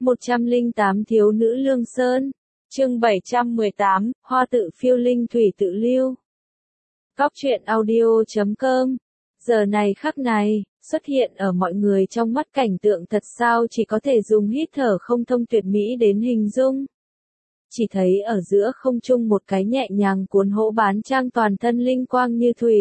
108 Thiếu nữ Lương Sơn. Chương 718, Hoa tự phiêu linh thủy tự lưu. Cóc truyện audio.com. Giờ này khắc này, xuất hiện ở mọi người trong mắt cảnh tượng thật sao chỉ có thể dùng hít thở không thông tuyệt mỹ đến hình dung. Chỉ thấy ở giữa không trung một cái nhẹ nhàng cuốn hỗ bán trang toàn thân linh quang như thủy.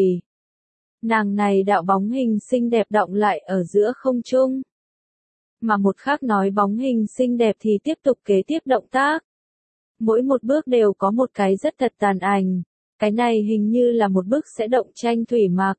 Nàng này đạo bóng hình xinh đẹp đọng lại ở giữa không trung. Mà một khác nói bóng hình xinh đẹp thì tiếp tục kế tiếp động tác. Mỗi một bước đều có một cái rất thật tàn ảnh. Cái này hình như là một bức sẽ động tranh thủy mặc.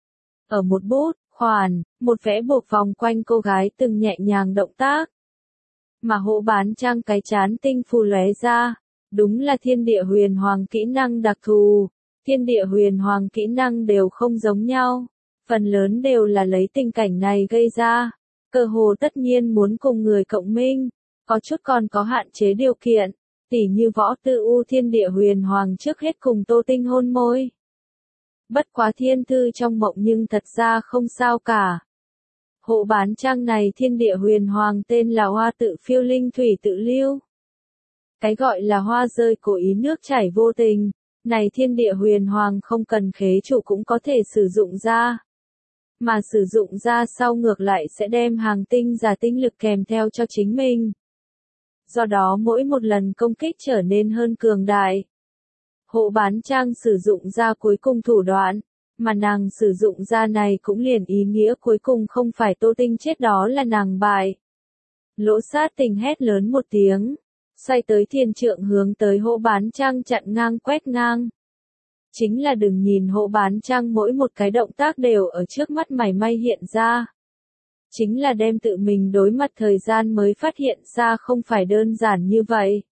Ở một bút, khoản, một vẽ buộc vòng quanh cô gái từng nhẹ nhàng động tác. Mà hỗ bán trang cái chán tinh phù lóe ra. Đúng là thiên địa huyền hoàng kỹ năng đặc thù. Thiên địa huyền hoàng kỹ năng đều không giống nhau. Phần lớn đều là lấy tình cảnh này gây ra. Cơ hồ tất nhiên muốn cùng người cộng minh. Có chút còn có hạn chế điều kiện. Tỉ như võ tư u thiên địa huyền hoàng trước hết cùng Tô Tinh hôn môi. Bất quá thiên thư trong mộng nhưng thật ra không sao cả. Hộ bán trang này thiên địa huyền hoàng tên là hoa tự phiêu linh thủy tự lưu. Cái gọi là hoa rơi cố ý nước chảy vô tình, này thiên địa huyền hoàng không cần khế chủ cũng có thể sử dụng ra. Mà sử dụng ra sau ngược lại sẽ đem hàng tinh giả tinh lực kèm theo cho chính mình. Do đó mỗi một lần công kích trở nên hơn cường đại. Hộ bán trang sử dụng ra cuối cùng thủ đoạn, mà nàng sử dụng ra này cũng liền ý nghĩa cuối cùng không phải Tô Tinh chết đó là nàng bại. Lỗ sát tình hét lớn một tiếng, xoay tới thiên trượng hướng tới hộ bán trang chặn ngang quét ngang. Chính là đừng nhìn hộ bán trang mỗi một cái động tác đều ở trước mắt mảy may hiện ra. Chính là đem tự mình đối mặt thời gian mới phát hiện ra không phải đơn giản như vậy.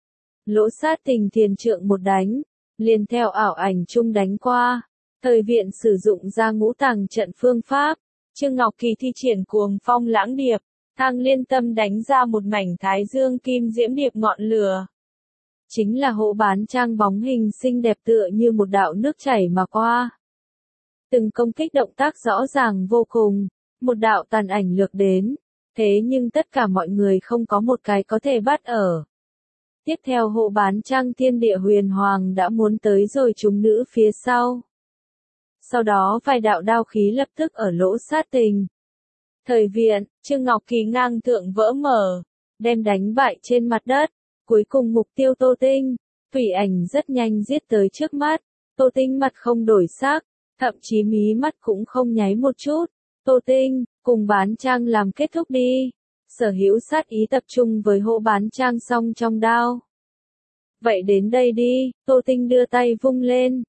Lỗ sát tình thiền trượng một đánh, liền theo ảo ảnh chung đánh qua. Thời viện sử dụng ra ngũ tàng trận phương pháp. Trương Ngọc Kỳ thi triển cuồng phong lãng điệp. Thang liên tâm đánh ra một mảnh thái dương kim diễm điệp ngọn lửa. Chính là hộ bán trang bóng hình xinh đẹp tựa như một đạo nước chảy mà qua. Từng công kích động tác rõ ràng vô cùng. Một đạo tàn ảnh lược đến, thế nhưng tất cả mọi người không có một cái có thể bắt ở. Tiếp theo hộ bán trang thiên địa huyền hoàng đã muốn tới rồi chúng nữ phía sau. Sau đó vài đạo đao khí lập tức ở lỗ sát tình. Thời viện, Trương Ngọc Kỳ ngang thượng vỡ mở, đem đánh bại trên mặt đất, cuối cùng mục tiêu Tô Tinh. Thủy ảnh rất nhanh giết tới trước mắt, Tô Tinh mặt không đổi sắc, thậm chí mí mắt cũng không nháy một chút. Tô Tinh, cùng bán trang làm kết thúc đi. Sở hữu sát ý tập trung với hộ bán trang song trong đao. Vậy đến đây đi, Tô Tinh đưa tay vung lên.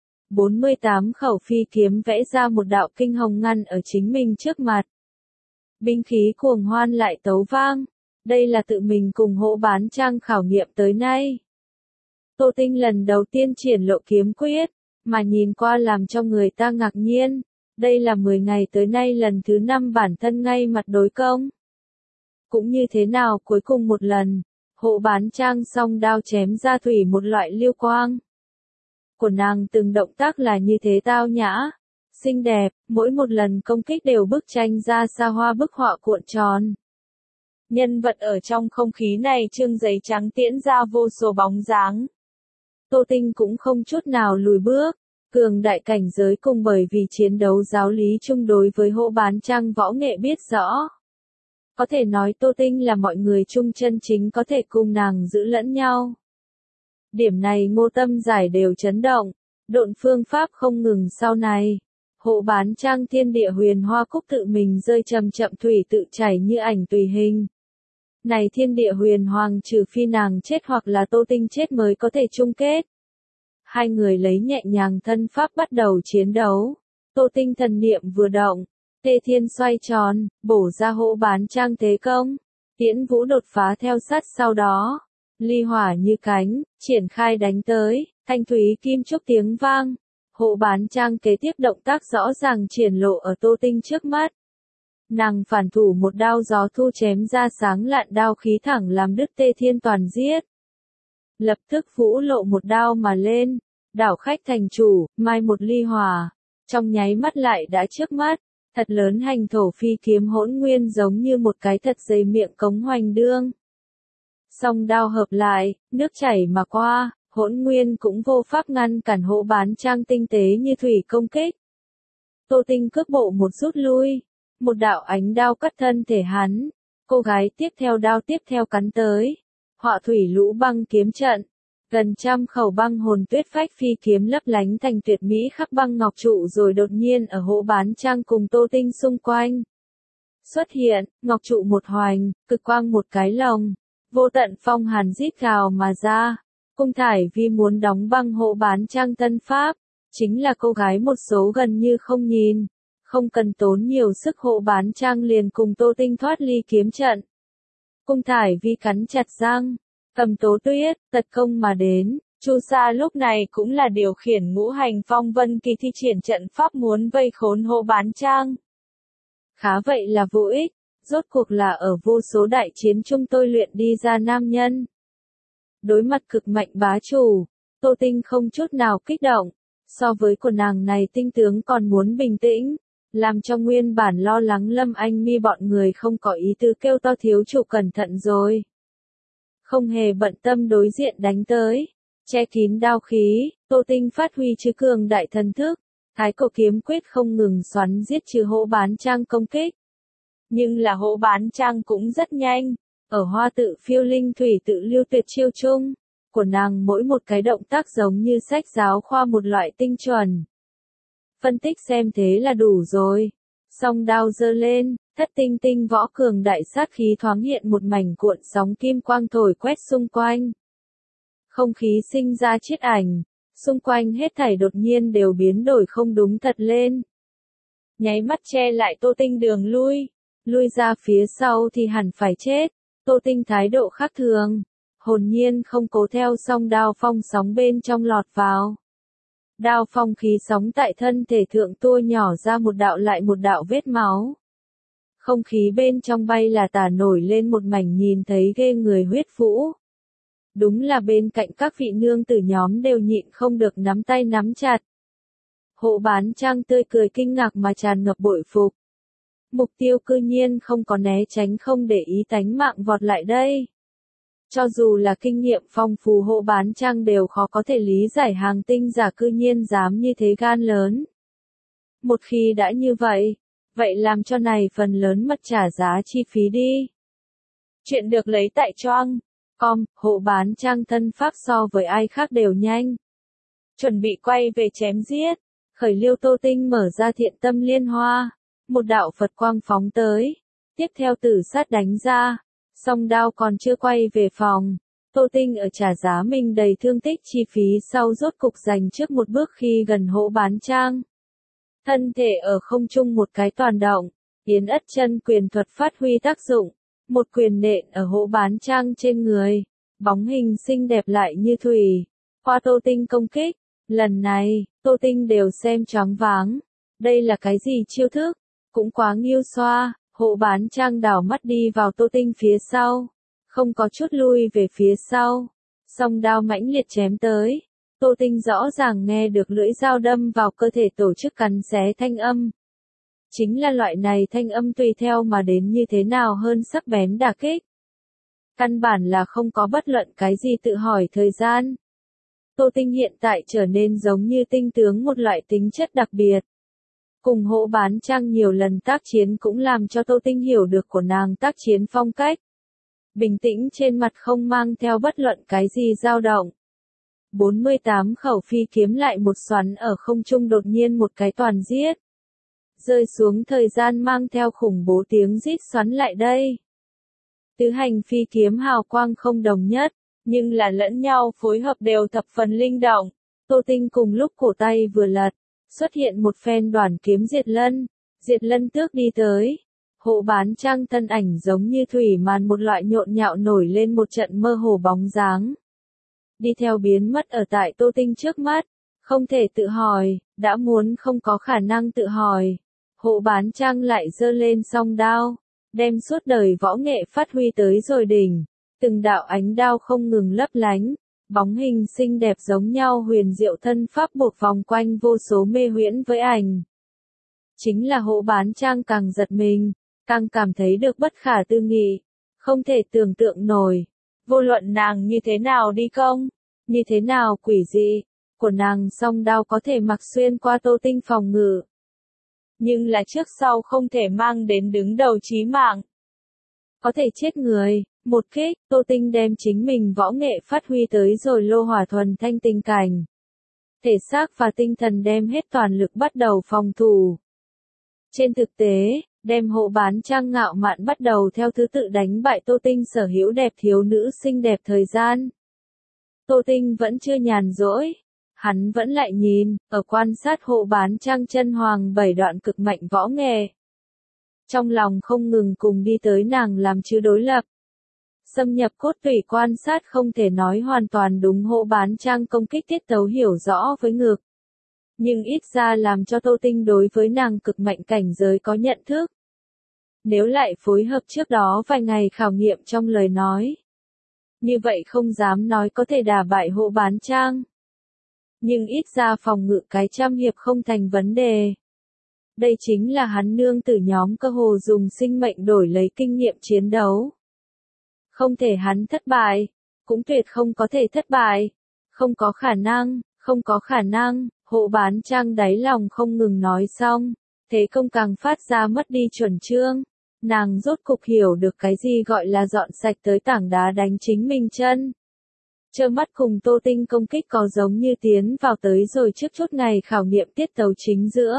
48 khẩu phi kiếm vẽ ra một đạo kinh hồng ngăn ở chính mình trước mặt. Binh khí cuồng hoan lại tấu vang. Đây là tự mình cùng hộ bán trang khảo nghiệm tới nay. Tô Tinh lần đầu tiên triển lộ kiếm quyết, mà nhìn qua làm cho người ta ngạc nhiên. Đây là 10 ngày tới nay lần thứ 5 bản thân ngay mặt đối công. Cũng như thế nào cuối cùng một lần, hộ bán trang song đao chém ra thủy một loại lưu quang. Của nàng từng động tác là như thế tao nhã, xinh đẹp, mỗi một lần công kích đều bức tranh ra xa hoa bức họa cuộn tròn. Nhân vật ở trong không khí này trương giấy trắng tiễn ra vô số bóng dáng. Tô Tinh cũng không chút nào lùi bước. Cường đại cảnh giới cùng bởi vì chiến đấu giáo lý chung đối với hộ bán trang võ nghệ biết rõ. Có thể nói Tô Tinh là mọi người chung chân chính có thể cùng nàng giữ lẫn nhau. Điểm này Ngô Tâm Giải đều chấn động, độn phương pháp không ngừng sau này. Hộ bán trang thiên địa huyền hoa cúc tự mình rơi chậm chậm thủy tự chảy như ảnh tùy hình. Này thiên địa huyền hoàng trừ phi nàng chết hoặc là Tô Tinh chết mới có thể chung kết. Hai người lấy nhẹ nhàng thân pháp bắt đầu chiến đấu. Tô Tinh thần niệm vừa động, Tê Thiên xoay tròn, bổ ra hộ bán trang thế công. Tiễn Vũ đột phá theo sát sau đó. Ly hỏa như cánh, triển khai đánh tới, thanh thúy kim trúc tiếng vang. Hộ bán trang kế tiếp động tác rõ ràng triển lộ ở Tô Tinh trước mắt. Nàng phản thủ một đao gió thu chém ra sáng lạn đao khí thẳng làm đứt Tê Thiên toàn giết. Lập tức Vũ lộ một đao mà lên, đảo khách thành chủ, mai một ly hỏa, trong nháy mắt lại đã trước mắt, thật lớn hành thổ phi kiếm hỗn nguyên giống như một cái thật dày miệng cống hoành đương. Song đao hợp lại, nước chảy mà qua, Hỗn Nguyên cũng vô pháp ngăn cản Hỗ Bán Trang tinh tế như thủy công kích. Tô Tinh cước bộ một rút lui, một đạo ánh đao cắt thân thể hắn, cô gái tiếp theo đao tiếp theo cắn tới. Họa thủy lũ băng kiếm trận, gần trăm khẩu băng hồn tuyết phách phi kiếm lấp lánh thành tuyệt mỹ khắc băng ngọc trụ rồi đột nhiên ở Hỗ Bán Trang cùng Tô Tinh xung quanh. Xuất hiện, ngọc trụ một hoành, cực quang một cái lồng, vô tận phong hàn rít gào mà ra. Cung Thải Vi muốn đóng băng Hỗ Bán Trang tân pháp, chính là cô gái một số gần như không nhìn, không cần tốn nhiều sức Hỗ Bán Trang liền cùng Tô Tinh thoát ly kiếm trận. Cung Thải Vi cắn chặt răng, cầm tố tuyết, tật công mà đến. Chu Sa lúc này cũng là điều khiển ngũ hành phong vân kỳ thi triển trận pháp muốn vây khốn Hỗ Bán Trang. Khá vậy là vô ích, rốt cuộc là ở vô số đại chiến chung tôi luyện đi ra nam nhân. Đối mặt cực mạnh bá chủ, Tô Tinh không chút nào kích động, so với của nàng này tinh tướng còn muốn bình tĩnh, làm cho nguyên bản lo lắng Lâm Anh Mi bọn người không có ý tứ kêu to thiếu chủ cẩn thận rồi. Không hề bận tâm đối diện đánh tới, che kín đao khí, Tô Tinh phát huy chứ cường đại thần thức, Thái Cổ kiếm quyết không ngừng xoắn giết trừ Hỗ Bán Trang công kích. Nhưng là Hỗ Bán Trang cũng rất nhanh, ở hoa tự phiêu linh thủy tự lưu tuyệt chiêu chung, của nàng mỗi một cái động tác giống như sách giáo khoa một loại tinh chuẩn. Phân tích xem thế là đủ rồi. Song đao giơ lên, thất tinh tinh võ cường đại sát khí thoáng hiện một mảnh cuộn sóng kim quang thổi quét xung quanh. Không khí sinh ra chiết ảnh, xung quanh hết thảy đột nhiên đều biến đổi không đúng thật lên. Nháy mắt che lại Tô Tinh đường lui ra phía sau thì hẳn phải chết. Tô Tinh thái độ khác thường, hồn nhiên không cố theo song đao phong sóng bên trong lọt vào. Đao phong khí sóng tại thân thể thượng tua nhỏ ra một đạo lại một đạo vết máu. Không khí bên trong bay là tả nổi lên một mảnh nhìn thấy ghê người huyết vũ. Đúng là bên cạnh các vị nương tử nhóm đều nhịn không được nắm tay nắm chặt. Hỗ Bán Trang tươi cười kinh ngạc mà tràn ngập bội phục. Mục tiêu cư nhiên không có né tránh không để ý tánh mạng vọt lại đây. Cho dù là kinh nghiệm phong phú Hỗ Bán Trang đều khó có thể lý giải hàng tinh giả cư nhiên dám như thế gan lớn. Một khi đã như vậy, vậy làm cho này phần lớn mất trả giá chi phí đi. Chuyện được lấy tại Choang.com, Hỗ Bán Trang thân pháp so với ai khác đều nhanh. Chuẩn bị quay về chém giết, khởi liêu Tô Tinh mở ra thiện tâm liên hoa, một đạo Phật quang phóng tới, tiếp theo tử sát đánh ra, song đao còn chưa quay về phòng, Tô Tinh ở trả giá mình đầy thương tích chi phí sau rốt cục giành trước một bước khi gần Hỗ Bán Trang. Thân thể ở không trung một cái toàn động, Yến Ất chân quyền thuật phát huy tác dụng, một quyền nện ở Hỗ Bán Trang trên người, bóng hình xinh đẹp lại như thủy, qua Tô Tinh công kích, lần này, Tô Tinh đều xem choáng váng, đây là cái gì chiêu thức, cũng quá nghiêu xoa, Hỗ Bán Trang đảo mắt đi vào Tô Tinh phía sau, không có chút lui về phía sau, song đao mãnh liệt chém tới. Tô Tinh rõ ràng nghe được lưỡi dao đâm vào cơ thể tổ chức cắn xé thanh âm. Chính là loại này thanh âm tùy theo mà đến như thế nào hơn sắc bén đả kích. Căn bản là không có bất luận cái gì tự hỏi thời gian. Tô Tinh hiện tại trở nên giống như tinh tướng một loại tính chất đặc biệt. Cùng Hỗ Bán Trang nhiều lần tác chiến cũng làm cho Tô Tinh hiểu được của nàng tác chiến phong cách. Bình tĩnh trên mặt không mang theo bất luận cái gì dao động. 48 khẩu phi kiếm lại một xoắn ở không trung đột nhiên một cái toàn giết. Rơi xuống thời gian mang theo khủng bố tiếng rít xoắn lại đây. Tứ hành phi kiếm hào quang không đồng nhất, nhưng là lẫn nhau phối hợp đều thập phần linh động. Tô Tinh cùng lúc cổ tay vừa lật, xuất hiện một phen đoản kiếm diệt lân tước đi tới. Hỗ Bán Trang thân ảnh giống như thủy màn một loại nhộn nhạo nổi lên một trận mơ hồ bóng dáng. Đi theo biến mất ở tại Tô Tinh trước mắt, không thể tự hỏi, đã muốn không có khả năng tự hỏi. Hỗ Bán Trang lại giơ lên song đao, đem suốt đời võ nghệ phát huy tới rồi đỉnh, từng đạo ánh đao không ngừng lấp lánh, bóng hình xinh đẹp giống nhau huyền diệu thân pháp buộc vòng quanh vô số mê huyễn với ảnh. Chính là Hỗ Bán Trang càng giật mình, càng cảm thấy được bất khả tư nghị, không thể tưởng tượng nổi. Vô luận nàng như thế nào đi công, như thế nào quỷ dị, của nàng song đao có thể mặc xuyên qua Tô Tinh phòng ngự. Nhưng là trước sau không thể mang đến đứng đầu chí mạng. Có thể chết người, một kích, Tô Tinh đem chính mình võ nghệ phát huy tới rồi lô hỏa thuần thanh tình cảnh. Thể xác và tinh thần đem hết toàn lực bắt đầu phòng thủ. Trên thực tế, đem hộ bán trang ngạo mạn bắt đầu theo thứ tự đánh bại Tô Tinh sở hữu đẹp thiếu nữ xinh đẹp thời gian. Tô Tinh vẫn chưa nhàn rỗi. Hắn vẫn lại nhìn, ở quan sát hộ bán trang chân hoàng 7 đoạn cực mạnh võ nghệ. Trong lòng không ngừng cùng đi tới nàng làm chứ đối lập. Xâm nhập cốt tủy quan sát không thể nói hoàn toàn đúng hộ bán trang công kích tiết tấu hiểu rõ với ngược. Nhưng ít ra làm cho Tô Tinh đối với nàng cực mạnh cảnh giới có nhận thức. Nếu lại phối hợp trước đó vài ngày khảo nghiệm trong lời nói. Như vậy không dám nói có thể đả bại hộ bán trang. Nhưng ít ra phòng ngự cái trăm hiệp không thành vấn đề. Đây chính là hắn nương tử nhóm cơ hồ dùng sinh mệnh đổi lấy kinh nghiệm chiến đấu. Không thể hắn thất bại, cũng tuyệt không có thể thất bại. Không có khả năng, hộ bán trang đáy lòng không ngừng nói xong, thế công càng phát ra mất đi chuẩn chương. Nàng rốt cục hiểu được cái gì gọi là dọn sạch tới tảng đá đánh chính mình chân. Trơ mắt cùng Tô Tinh công kích có giống như tiến vào tới rồi trước chút ngày khảo nghiệm tiết tấu chính giữa.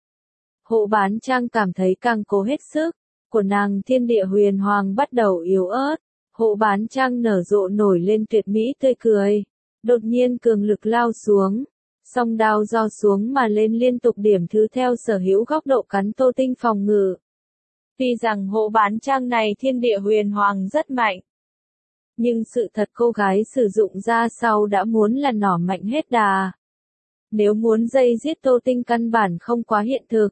Hộ bán trang cảm thấy càng cố hết sức, của nàng thiên địa huyền hoàng bắt đầu yếu ớt. Hộ bán trang nở rộ nổi lên tuyệt mỹ tươi cười, đột nhiên cường lực lao xuống, song đao do xuống mà lên liên tục điểm thứ theo sở hữu góc độ cắn Tô Tinh phòng ngự. Tuy rằng hộ bán trang này thiên địa huyền hoàng rất mạnh, nhưng sự thật cô gái sử dụng ra sau đã muốn là nỏ mạnh hết đà. Nếu muốn dây giết Tô Tinh căn bản không quá hiện thực.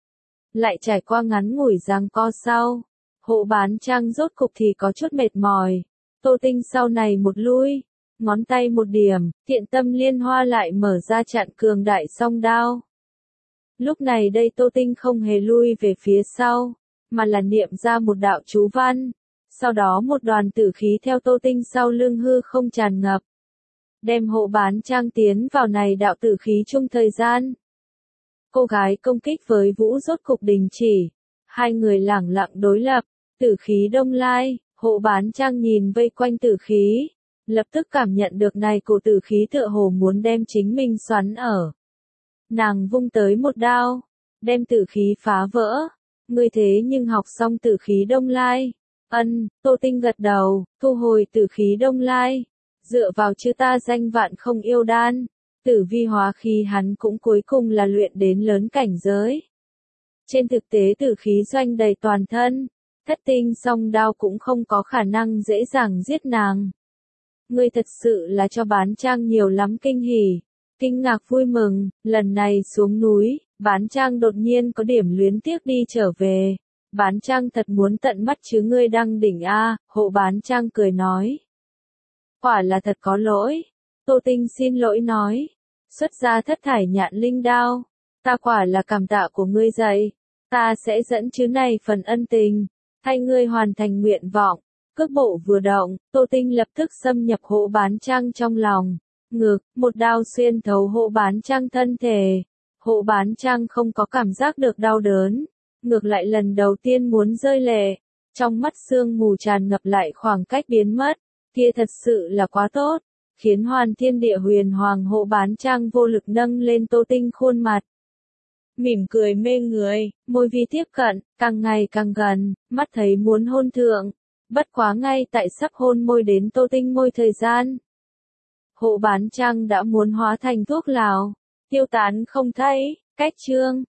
Lại trải qua ngắn ngủi giằng co sau, hộ bán trang rốt cục thì có chút mệt mỏi. Tô Tinh sau này một lui, ngón tay một điểm, thiện tâm liên hoa lại mở ra chặn cường đại song đao. Lúc này đây Tô Tinh không hề lui về phía sau, mà là niệm ra một đạo chú văn. Sau đó một đoàn tử khí theo Tô Tinh sau lưng hư không tràn ngập. Đem hộ bán trang tiến vào này đạo tử khí chung thời gian. Cô gái công kích với Vũ rốt cục đình chỉ. Hai người lẳng lặng đối lập, tử khí đông lai, hộ bán trang nhìn vây quanh tử khí. Lập tức cảm nhận được này cổ tử khí tựa hồ muốn đem chính mình xoắn ở. Nàng vung tới một đao, đem tử khí phá vỡ. Ngươi thế nhưng học xong tử khí đông lai. Tô Tinh gật đầu, thu hồi tử khí đông lai. Dựa vào chữ ta danh vạn không yêu đan, tử vi hóa khí hắn cũng cuối cùng là luyện đến lớn cảnh giới. Trên thực tế tử khí doanh đầy toàn thân, thất tinh song đao cũng không có khả năng dễ dàng giết nàng. Ngươi thật sự là cho bán trang nhiều lắm kinh hỉ, kinh ngạc vui mừng, lần này xuống núi, bán trang đột nhiên có điểm luyến tiếc đi trở về. Bán trang thật muốn tận mắt chứ ngươi đăng đỉnh a, hộ bán trang cười nói. Quả là thật có lỗi. Tô Tinh xin lỗi nói. Xuất ra thất thải nhạn linh đao. Ta quả là cảm tạ của ngươi dạy. Ta sẽ dẫn chứ này phần ân tình. Thay ngươi hoàn thành nguyện vọng. Cước bộ vừa động, Tô Tinh lập tức xâm nhập hộ bán trang trong lòng. Ngực, một đao xuyên thấu hộ bán trang thân thể. Hộ bán trang không có cảm giác được đau đớn. Ngược lại lần đầu tiên muốn rơi lệ. Trong mắt sương mù tràn ngập lại khoảng cách biến mất. Kia thật sự là quá tốt. Khiến hoàn thiên địa huyền hoàng hộ bán trang vô lực nâng lên Tô Tinh khuôn mặt. Mỉm cười mê người, môi vi tiếp cận, càng ngày càng gần, mắt thấy muốn hôn thượng. Bất quá ngay tại sắp hôn môi đến Tô Tinh môi thời gian. Hộ bán trang đã muốn hóa thành thuốc lào, tiêu tán không thấy, cách chương.